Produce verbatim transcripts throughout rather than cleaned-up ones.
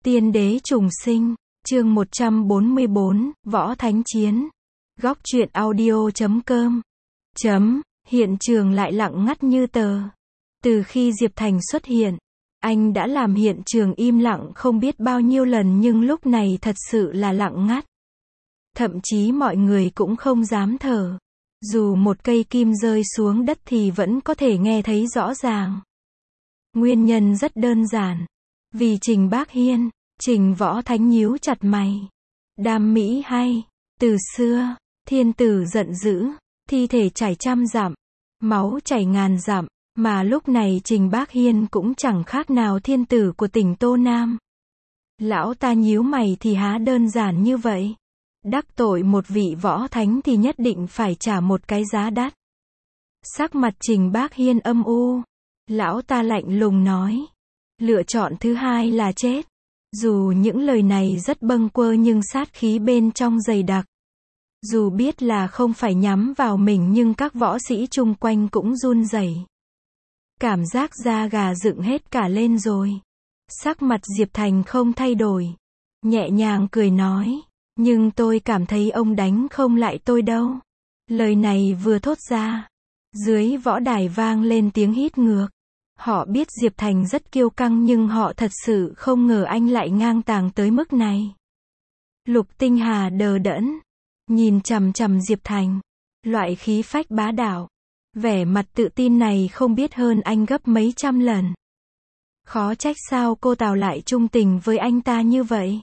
Tiên đế trùng sinh, chương một trăm bốn mươi bốn, Võ Thánh Chiến. Góc truyện audio chấm com. Chấm, hiện trường lại lặng ngắt như tờ. Từ khi Diệp Thành xuất hiện, anh đã làm hiện trường im lặng không biết bao nhiêu lần nhưng lúc này thật sự là lặng ngắt. Thậm chí mọi người cũng không dám thở. Dù một cây kim rơi xuống đất thì vẫn có thể nghe thấy rõ ràng. Nguyên nhân rất đơn giản. Vì Trình Bác Hiên, Trình Võ Thánh nhíu chặt mày. Đam mỹ hay, từ xưa, thiên tử giận dữ, thi thể chảy trăm dặm, máu chảy ngàn dặm, mà lúc này Trình Bác Hiên cũng chẳng khác nào thiên tử của tỉnh Tô Nam. Lão ta nhíu mày thì há đơn giản như vậy. Đắc tội một vị võ thánh thì nhất định phải trả một cái giá đắt. Sắc mặt Trình Bác Hiên âm u. Lão ta lạnh lùng nói. Lựa chọn thứ hai là chết. Dù những lời này rất bâng quơ nhưng sát khí bên trong dày đặc. Dù biết là không phải nhắm vào mình nhưng các võ sĩ chung quanh cũng run rẩy. Cảm giác da gà dựng hết cả lên rồi. Sắc mặt Diệp Thành không thay đổi. Nhẹ nhàng cười nói. Nhưng tôi cảm thấy ông đánh không lại tôi đâu. Lời này vừa thốt ra. Dưới võ đài vang lên tiếng hít ngược. Họ biết Diệp Thành rất kiêu căng nhưng họ thật sự không ngờ anh lại ngang tàng tới mức này. Lục Tinh Hà đờ đẫn. Nhìn chằm chằm Diệp Thành. Loại khí phách bá đạo. Vẻ mặt tự tin này không biết hơn anh gấp mấy trăm lần. Khó trách sao cô Tào lại trung tình với anh ta như vậy.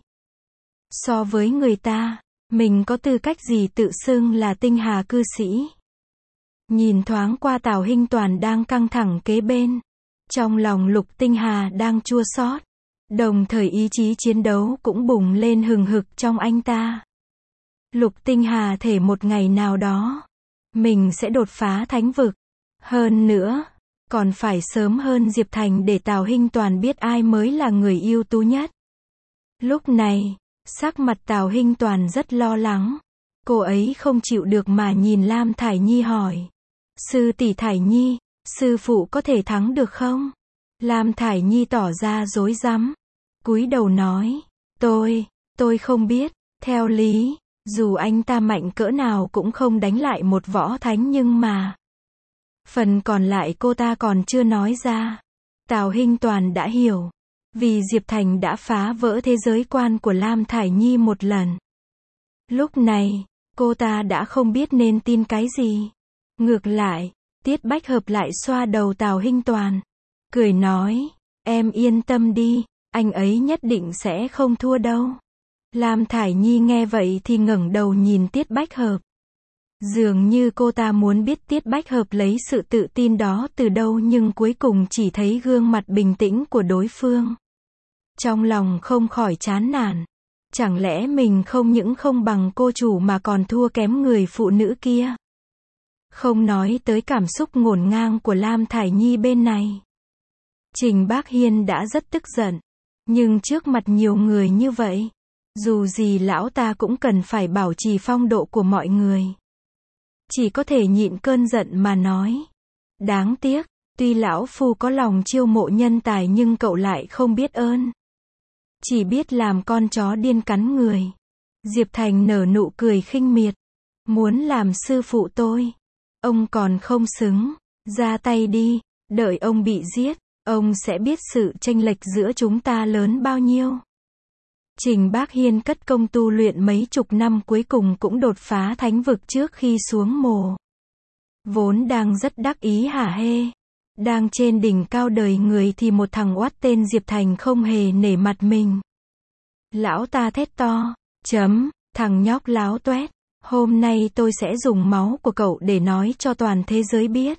So với người ta, mình có tư cách gì tự xưng là Tinh Hà cư sĩ. Nhìn thoáng qua Tào Hinh Toàn đang căng thẳng kế bên. Trong lòng Lục Tinh Hà đang chua xót. Đồng thời ý chí chiến đấu cũng bùng lên hừng hực trong anh ta. Lục Tinh Hà thể một ngày nào đó, mình sẽ đột phá thánh vực. Hơn nữa, còn phải sớm hơn Diệp Thành để Tào Hinh Toàn biết ai mới là người ưu tú nhất. Lúc này, sắc mặt Tào Hinh Toàn rất lo lắng. Cô ấy không chịu được mà nhìn Lam Thải Nhi hỏi. Sư tỷ Thải Nhi, sư phụ có thể thắng được không? Lam Thải Nhi tỏ ra rối rắm. Cúi đầu nói. Tôi, tôi không biết. Theo lý, dù anh ta mạnh cỡ nào cũng không đánh lại một võ thánh nhưng mà. Phần còn lại cô ta còn chưa nói ra. Tào Hinh Toàn đã hiểu. Vì Diệp Thành đã phá vỡ thế giới quan của Lam Thải Nhi một lần. Lúc này, cô ta đã không biết nên tin cái gì. Ngược lại, Tiết Bách Hợp lại xoa đầu Tào Hinh Toàn. Cười nói, em yên tâm đi, anh ấy nhất định sẽ không thua đâu. Lam Thải Nhi nghe vậy thì ngẩng đầu nhìn Tiết Bách Hợp. Dường như cô ta muốn biết Tiết Bách Hợp lấy sự tự tin đó từ đâu nhưng cuối cùng chỉ thấy gương mặt bình tĩnh của đối phương. Trong lòng không khỏi chán nản. Chẳng lẽ mình không những không bằng cô chủ mà còn thua kém người phụ nữ kia? Không nói tới cảm xúc ngổn ngang của Lam Thải Nhi bên này. Trình Bác Hiên đã rất tức giận. Nhưng trước mặt nhiều người như vậy, dù gì lão ta cũng cần phải bảo trì phong độ của mọi người. Chỉ có thể nhịn cơn giận mà nói. Đáng tiếc, tuy lão phu có lòng chiêu mộ nhân tài nhưng cậu lại không biết ơn. Chỉ biết làm con chó điên cắn người. Diệp Thành nở nụ cười khinh miệt. Muốn làm sư phụ tôi. Ông còn không xứng. Ra tay đi. Đợi ông bị giết. Ông sẽ biết sự chênh lệch giữa chúng ta lớn bao nhiêu. Trình Bác Hiên cất công tu luyện mấy chục năm cuối cùng cũng đột phá thánh vực trước khi xuống mồ. Vốn đang rất đắc ý hả hê. Đang trên đỉnh cao đời người thì một thằng oát tên Diệp Thành không hề nể mặt mình. Lão ta thét to. Chấm, thằng nhóc láo toét. Hôm nay tôi sẽ dùng máu của cậu để nói cho toàn thế giới biết.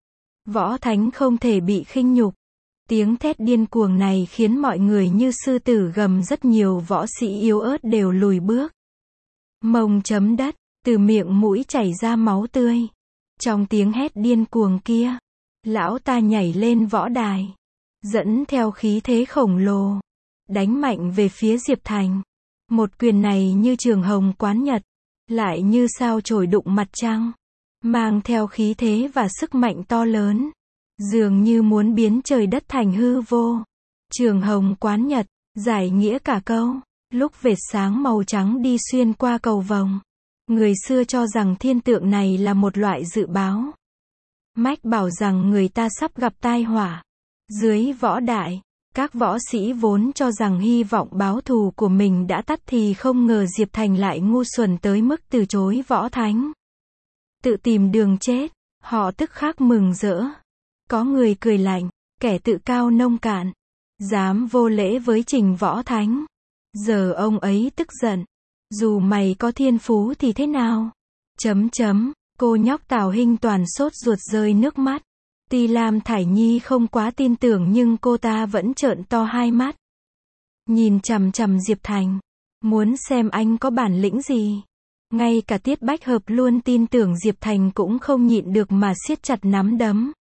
Võ thánh không thể bị khinh nhục. Tiếng thét điên cuồng này khiến mọi người như sư tử gầm rất nhiều võ sĩ yếu ớt đều lùi bước. Mông chấm đất, từ miệng mũi chảy ra máu tươi. Trong tiếng hét điên cuồng kia, lão ta nhảy lên võ đài. Dẫn theo khí thế khổng lồ. Đánh mạnh về phía Diệp Thành. Một quyền này như trường hồng quán nhật. Lại như sao chổi đụng mặt trăng. Mang theo khí thế và sức mạnh to lớn. Dường như muốn biến trời đất thành hư vô. Trường hồng quán nhật, Giải nghĩa cả câu. Lúc vệt sáng màu trắng đi xuyên qua cầu vồng. Người xưa cho rằng thiên tượng này là một loại dự báo. Mách bảo rằng người ta sắp gặp tai họa. Dưới võ đại, các võ sĩ vốn cho rằng hy vọng báo thù của mình đã tắt thì không ngờ Diệp Thành lại ngu xuẩn tới mức từ chối võ thánh. Tự tìm đường chết, họ tức khắc mừng rỡ. Có người cười lạnh, kẻ tự cao nông cạn, dám vô lễ với Trình võ thánh. Giờ ông ấy tức giận. Dù mày có thiên phú thì thế nào? Chấm chấm, cô nhóc Tào Hinh toàn sốt ruột rơi nước mắt. Tuy Lam Thải Nhi không quá tin tưởng nhưng cô ta vẫn trợn to hai mắt. Nhìn chằm chằm Diệp Thành. Muốn xem anh có bản lĩnh gì. Ngay cả Tiết Bách Hợp luôn tin tưởng Diệp Thành cũng không nhịn được mà siết chặt nắm đấm.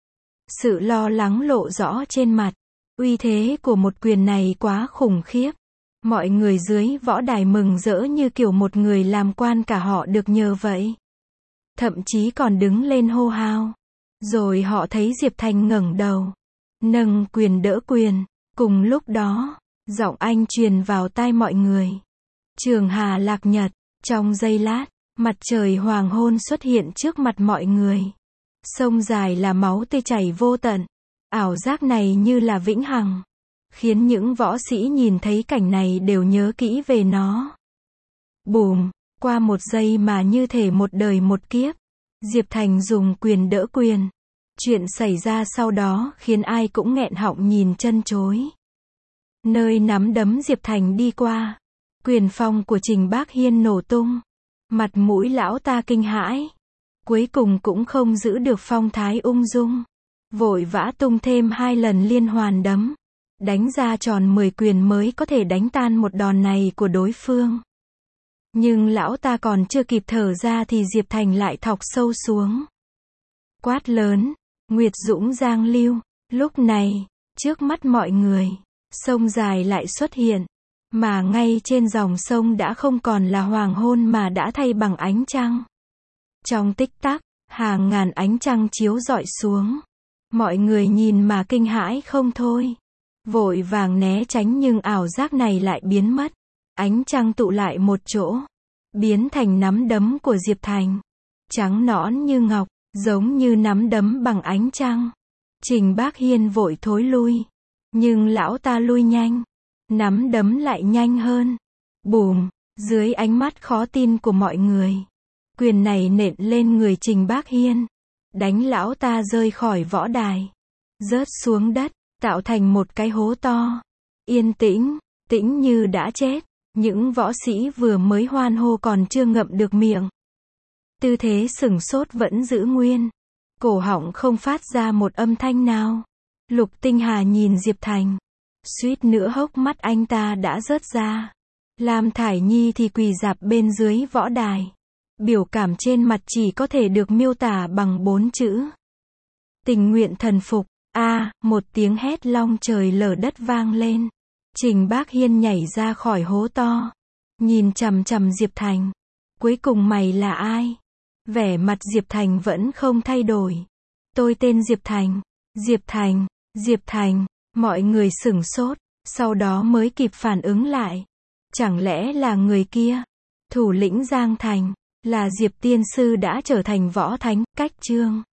Sự lo lắng lộ rõ trên mặt. Uy thế của một quyền này quá khủng khiếp. Mọi người dưới võ đài mừng rỡ như kiểu một người làm quan cả họ được nhờ vậy. Thậm chí còn đứng lên hô hào. Rồi họ thấy Diệp Thành ngẩng đầu, nâng quyền đỡ quyền. Cùng lúc đó, giọng anh truyền vào tai mọi người. Trường Hà Lạc Nhật. Trong giây lát, mặt trời hoàng hôn xuất hiện trước mặt mọi người. Sông dài là máu tươi chảy vô tận. Ảo giác này như là vĩnh hằng. Khiến những võ sĩ nhìn thấy cảnh này đều nhớ kỹ về nó. Bùm, qua một giây mà như thể một đời một kiếp. Diệp Thành dùng quyền đỡ quyền. Chuyện xảy ra sau đó khiến ai cũng nghẹn họng nhìn chân chối. Nơi nắm đấm Diệp Thành đi qua, quyền phong của Trình Bác Hiên nổ tung. Mặt mũi lão ta kinh hãi. Cuối cùng cũng không giữ được phong thái ung dung. Vội vã tung thêm hai lần liên hoàn đấm. Đánh ra tròn mười quyền mới có thể đánh tan một đòn này của đối phương. Nhưng lão ta còn chưa kịp thở ra thì Diệp Thành lại thọc sâu xuống. Quát lớn, Nguyệt Dũng Giang Lưu. Lúc này, trước mắt mọi người, sông dài lại xuất hiện. Mà ngay trên dòng sông đã không còn là hoàng hôn mà đã thay bằng ánh trăng. Trong tích tắc, hàng ngàn ánh trăng chiếu rọi xuống. Mọi người nhìn mà kinh hãi không thôi. Vội vàng né tránh nhưng ảo giác này lại biến mất. Ánh trăng tụ lại một chỗ. Biến thành nắm đấm của Diệp Thành. Trắng nõn như ngọc, giống như nắm đấm bằng ánh trăng. Trình Bác Hiên vội thối lui. Nhưng lão ta lui nhanh. Nắm đấm lại nhanh hơn. Bùm, dưới ánh mắt khó tin của mọi người. Quyền này nện lên người Trình Bác Hiên. Đánh lão ta rơi khỏi võ đài. Rớt xuống đất, tạo thành một cái hố to. Yên tĩnh, tĩnh như đã chết. Những võ sĩ vừa mới hoan hô còn chưa ngậm được miệng. Tư thế sửng sốt vẫn giữ nguyên. Cổ họng không phát ra một âm thanh nào. Lục Tinh Hà nhìn Diệp Thành. Suýt nữa hốc mắt anh ta đã rớt ra. Lam Thải Nhi thì quỳ rạp bên dưới võ đài. Biểu cảm trên mặt chỉ có thể được miêu tả bằng bốn chữ. Tình nguyện thần phục. A, à, một tiếng hét long trời lở đất vang lên. Trình Bác Hiên nhảy ra khỏi hố to. Nhìn chằm chằm Diệp Thành. Cuối cùng mày là ai? Vẻ mặt Diệp Thành vẫn không thay đổi. Tôi tên Diệp Thành. Diệp Thành, Diệp Thành. Mọi người sửng sốt. Sau đó mới kịp phản ứng lại. Chẳng lẽ là người kia? Thủ lĩnh Giang Thành. Là Diệp Tiên Sư đã trở thành võ thánh. Cách chương